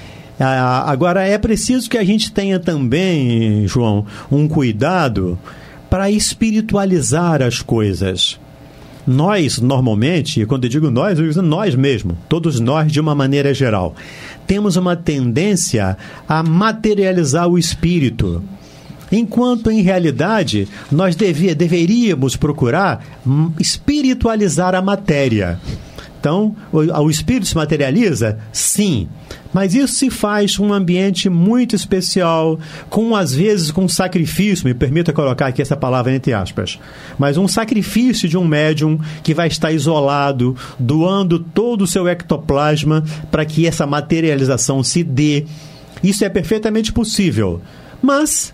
Agora, é preciso que a gente tenha também, João, um cuidado para espiritualizar as coisas. Nós, normalmente, e quando eu digo nós, eu digo nós mesmo, todos nós, de uma maneira geral, temos uma tendência a materializar o espírito, enquanto, em realidade, nós deveríamos procurar espiritualizar a matéria. Então, o espírito se materializa? Sim. Mas isso se faz num ambiente muito especial, às vezes com sacrifício, me permita colocar aqui essa palavra entre aspas, mas um sacrifício de um médium que vai estar isolado, doando todo o seu ectoplasma para que essa materialização se dê. Isso é perfeitamente possível. Mas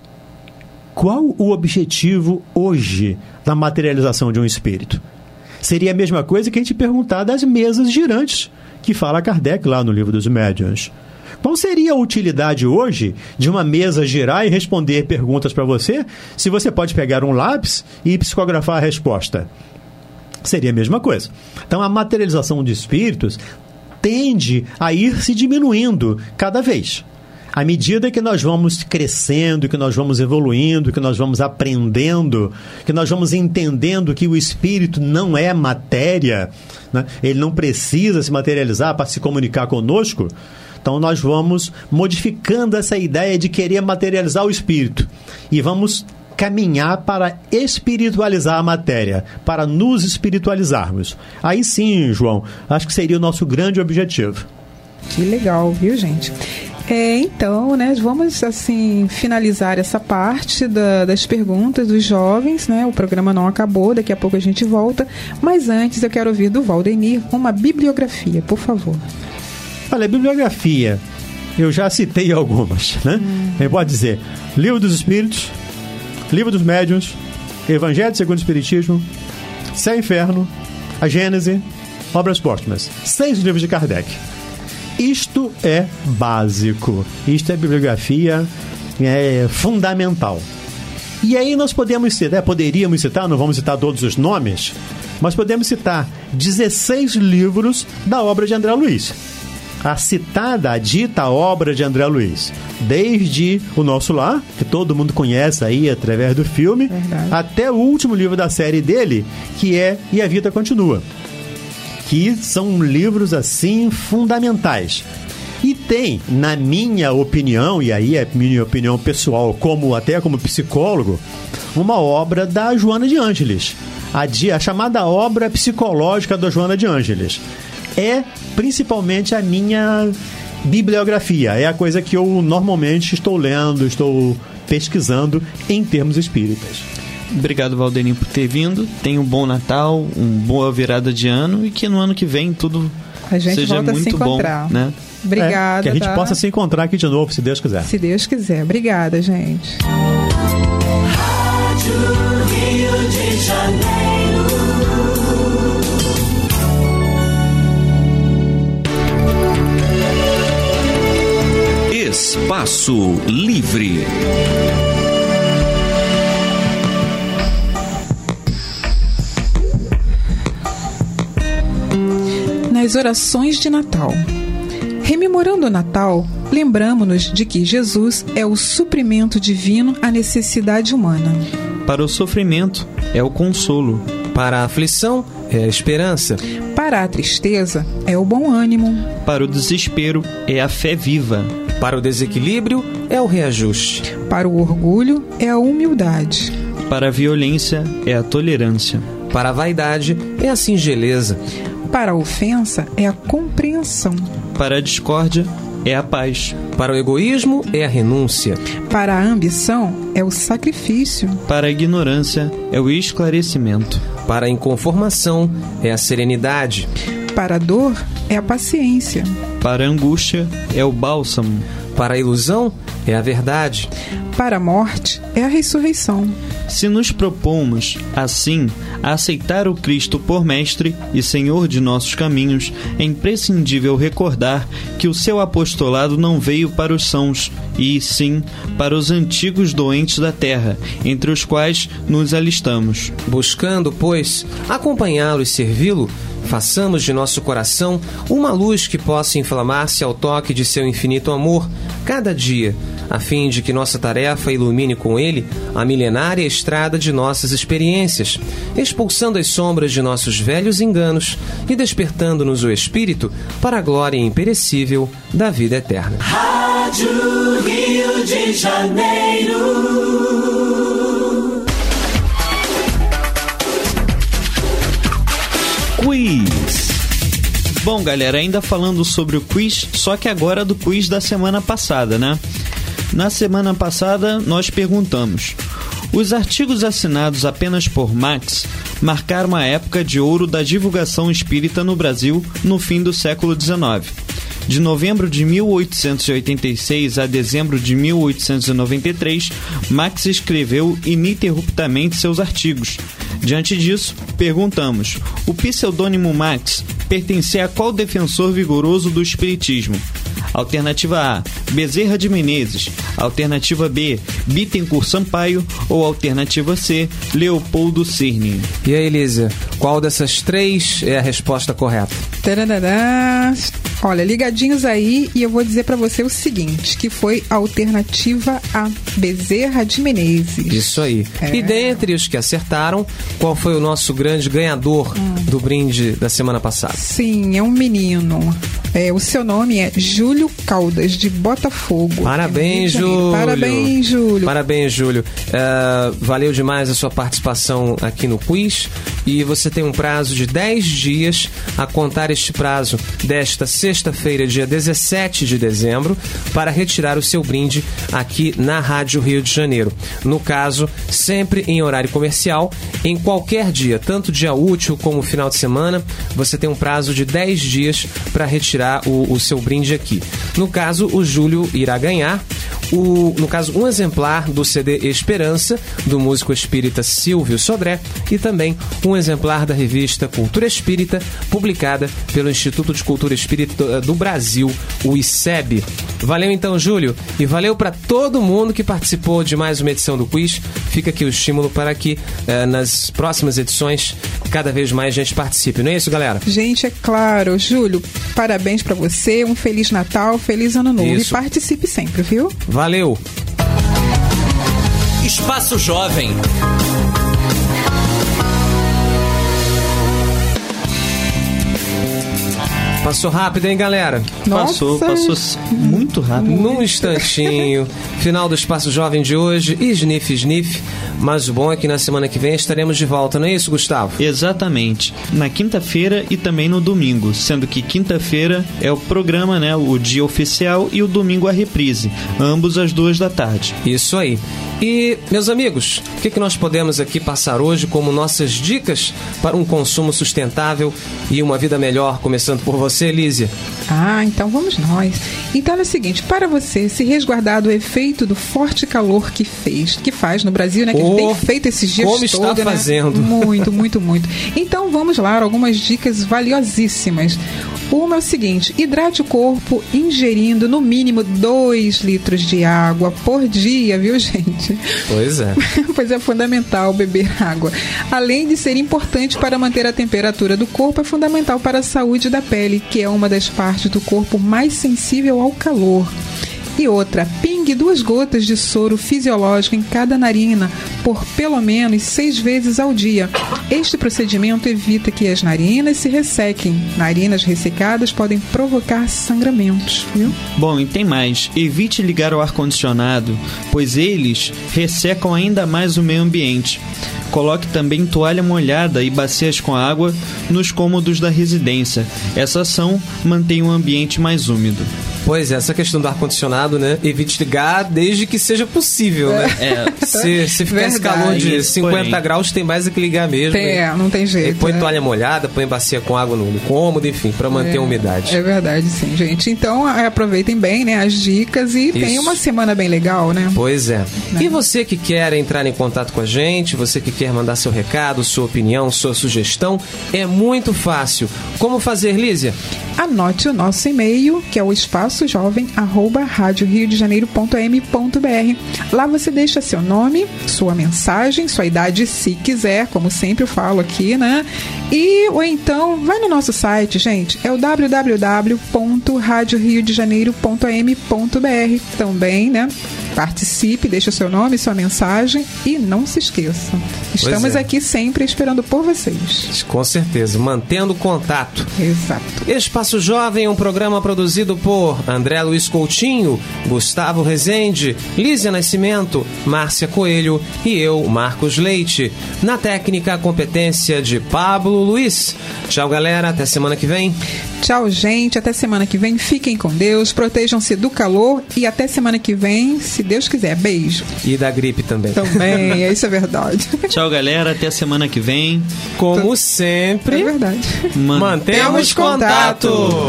qual o objetivo hoje da materialização de um espírito? Seria a mesma coisa que a gente perguntar das mesas girantes, que fala Kardec lá no Livro dos Médiuns. Qual seria a utilidade hoje de uma mesa girar e responder perguntas para você, se você pode pegar um lápis e psicografar a resposta? Seria a mesma coisa. Então, a materialização de espíritos tende a ir se diminuindo cada vez. À medida que nós vamos crescendo, que nós vamos evoluindo, que nós vamos aprendendo, que nós vamos entendendo que o espírito não é matéria, né? Ele não precisa se materializar para se comunicar conosco, então nós vamos modificando essa ideia de querer materializar o espírito e vamos caminhar para espiritualizar a matéria, para nos espiritualizarmos. Aí sim, João, acho que seria o nosso grande objetivo. Que legal, viu, gente? Então, né, vamos assim finalizar essa parte das perguntas dos jovens, né? O programa não acabou, daqui a pouco a gente volta, mas antes eu quero ouvir do Valdemir uma bibliografia, por favor. Olha, bibliografia, eu já citei algumas, né? Ele pode dizer Livro dos Espíritos, Livro dos Médiuns, Evangelho segundo o Espiritismo, Céu e Inferno, a Gênese, Obras Póstumas, 6 livros de Kardec. Isto é básico, isto é bibliografia fundamental. E aí nós poderíamos citar, não vamos citar todos os nomes, mas podemos citar 16 livros da obra de André Luiz. A dita obra de André Luiz, desde O Nosso Lar, que todo mundo conhece aí através do filme, até o último livro da série dele, que é E a Vida Continua, que são livros assim fundamentais. E tem, na minha opinião, e aí é minha opinião pessoal, até como psicólogo, uma obra da Joana de Ângeles, a chamada obra psicológica da Joana de Ângeles. É principalmente a minha bibliografia, é a coisa que eu normalmente estou lendo, estou pesquisando em termos espíritas. Obrigado, Valdemir, por ter vindo. Tenha um bom Natal, uma boa virada de ano e que no ano que vem tudo seja muito bom, né? Obrigada. Que a gente possa se encontrar aqui de novo, se Deus quiser. Se Deus quiser. Obrigada, gente. Rádio Rio de Janeiro. Espaço Livre. Nas orações de Natal. Rememorando o Natal, lembramo-nos de que Jesus é o suprimento divino à necessidade humana. Para o sofrimento, é o consolo. Para a aflição, é a esperança. Para a tristeza, é o bom ânimo. Para o desespero, é a fé viva. Para o desequilíbrio, é o reajuste. Para o orgulho, é a humildade. Para a violência, é a tolerância. Para a vaidade é a singeleza. Para a ofensa é a compreensão. Para a discórdia é a paz. Para o egoísmo é a renúncia. Para a ambição é o sacrifício. Para a ignorância é o esclarecimento. Para a inconformação é a serenidade. Para a dor é a paciência. Para a angústia é o bálsamo. Para a ilusão é a verdade. Para a morte é a ressurreição. Se nos propomos, assim, a aceitar o Cristo por Mestre e Senhor de nossos caminhos, é imprescindível recordar que o seu apostolado não veio para os sãos, e sim para os antigos doentes da terra, entre os quais nos alistamos. Buscando, pois, acompanhá-lo e servi-lo, façamos de nosso coração uma luz que possa inflamar-se ao toque de seu infinito amor, cada dia, a fim de que nossa tarefa ilumine com ele a milenária estrada de nossas experiências, expulsando as sombras de nossos velhos enganos e despertando-nos o espírito para a glória imperecível da vida eterna. Rádio Rio de Janeiro. Quiz. Bom, galera, ainda falando sobre o quiz, só que agora do quiz da semana passada, né? Na semana passada, nós perguntamos: os artigos assinados apenas por Max marcaram a época de ouro da divulgação espírita no Brasil no fim do século XIX. De novembro de 1886 a dezembro de 1893, Max escreveu ininterruptamente seus artigos. Diante disso, perguntamos: o pseudônimo Max pertencia a qual defensor vigoroso do espiritismo? Alternativa A, Bezerra de Menezes. Alternativa B, Bittencourt Sampaio. Ou alternativa C, Leopoldo Cirne. E aí, Elísia, qual dessas três é a resposta correta? Tarará. Olha, ligadinhos aí, e eu vou dizer pra você o seguinte, que foi a alternativa A, Bezerra de Menezes. Isso aí. E dentre os que acertaram, qual foi o nosso grande ganhador do brinde da semana passada? Sim, é um menino. O seu nome é Júlio Caldas, de Botafogo. Parabéns, Júlio. Parabéns, Júlio. Parabéns, Júlio. Valeu demais a sua participação aqui no quiz. E você tem um prazo de 10 dias a contar este prazo desta sexta-feira, dia 17 de dezembro, para retirar o seu brinde aqui na Rádio Rio de Janeiro. No caso, sempre em horário comercial, em qualquer dia, tanto dia útil como final de semana, você tem um prazo de 10 dias para retirar o seu brinde aqui. No caso, o Júlio irá ganhar um exemplar do CD Esperança, do músico espírita Silvio Sodré, e também um exemplar da revista Cultura Espírita, publicada pelo Instituto de Cultura Espírita do Brasil, o ICEB. Valeu então, Júlio, e valeu para todo mundo que participou de mais uma edição do quiz. Fica aqui o estímulo para que nas próximas edições cada vez mais gente participe, não é isso, galera? Gente, é claro. Júlio, parabéns para você, um Feliz Natal, Feliz Ano Novo. Isso. E participe sempre, viu? Valeu! Espaço Jovem. Passou rápido, hein, galera? Nossa. Passou muito rápido. Num instantinho. Final do Espaço Jovem de hoje. Sniff, sniff. Mas o bom é que na semana que vem estaremos de volta, não é isso, Gustavo? Exatamente. Na quinta-feira e também no domingo. Sendo que quinta-feira é o programa, né? O dia oficial, e o domingo a reprise. Ambos às 14h. Isso aí. E, meus amigos, o que nós podemos aqui passar hoje como nossas dicas para um consumo sustentável e uma vida melhor, começando por você, Elísia? Então vamos nós. Então é o seguinte, para você se resguardar do efeito do forte calor que faz no Brasil, né? Que tem feito esses dias como está todo, fazendo. Né? Muito, muito, muito. Então vamos lá, algumas dicas valiosíssimas. Uma é o seguinte: hidrate o corpo ingerindo no mínimo 2 litros de água por dia, viu, gente? Pois é. Pois é fundamental beber água. Além de ser importante para manter a temperatura do corpo, é fundamental para a saúde da pele, que é uma das partes do corpo mais sensível ao calor. E outra, pingue 2 gotas de soro fisiológico em cada narina por pelo menos 6 vezes ao dia. Este procedimento evita que as narinas se ressequem. Narinas ressecadas podem provocar sangramentos, viu? Bom, e tem mais. Evite ligar o ar-condicionado, pois eles ressecam ainda mais o meio ambiente. Coloque também toalha molhada e bacias com água nos cômodos da residência. Essa ação mantém o ambiente mais úmido. Pois é, essa questão do ar-condicionado, né? Evite ligar desde que seja possível, né? Se ficar esse calor de 50 graus, tem mais do que ligar mesmo. Não tem jeito. Põe toalha molhada, põe bacia com água no cômodo, enfim, para manter a umidade. É verdade, sim, gente. Então, aproveitem bem, né, as dicas e tenham uma semana bem legal, né? Pois é. E você que quer entrar em contato com a gente, você que quer mandar seu recado, sua opinião, sua sugestão, é muito fácil. Como fazer, Lísia? Anote o nosso e-mail, que é o espaçojovem@radioriodejaneiro.m.br. Lá você deixa seu nome, sua mensagem, sua idade, se quiser, como sempre eu falo aqui, né? Ou então, vai no nosso site, gente, é o www.radioriodejaneiro.m.br também, né? Participe, deixe o seu nome, sua mensagem e não se esqueça. Estamos aqui sempre esperando por vocês. Com certeza, mantendo contato. Exato. Espaço Jovem, um programa produzido por André Luiz Coutinho, Gustavo Rezende, Lísia Nascimento, Márcia Coelho e eu, Marcos Leite. Na técnica, a competência de Pablo Luiz. Tchau, galera. Até semana que vem. Tchau, gente. Até semana que vem. Fiquem com Deus. Protejam-se do calor. E até semana que vem, se Deus quiser. Beijo. E da gripe também. Também. Isso é verdade. Tchau, galera. Até semana que vem. Como sempre. É verdade. Mantemos contato.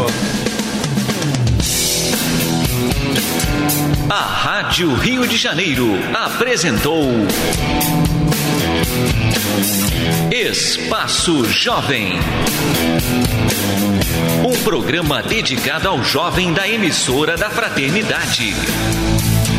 A Rádio Rio de Janeiro apresentou Espaço Jovem, um programa dedicado ao jovem da emissora da Fraternidade.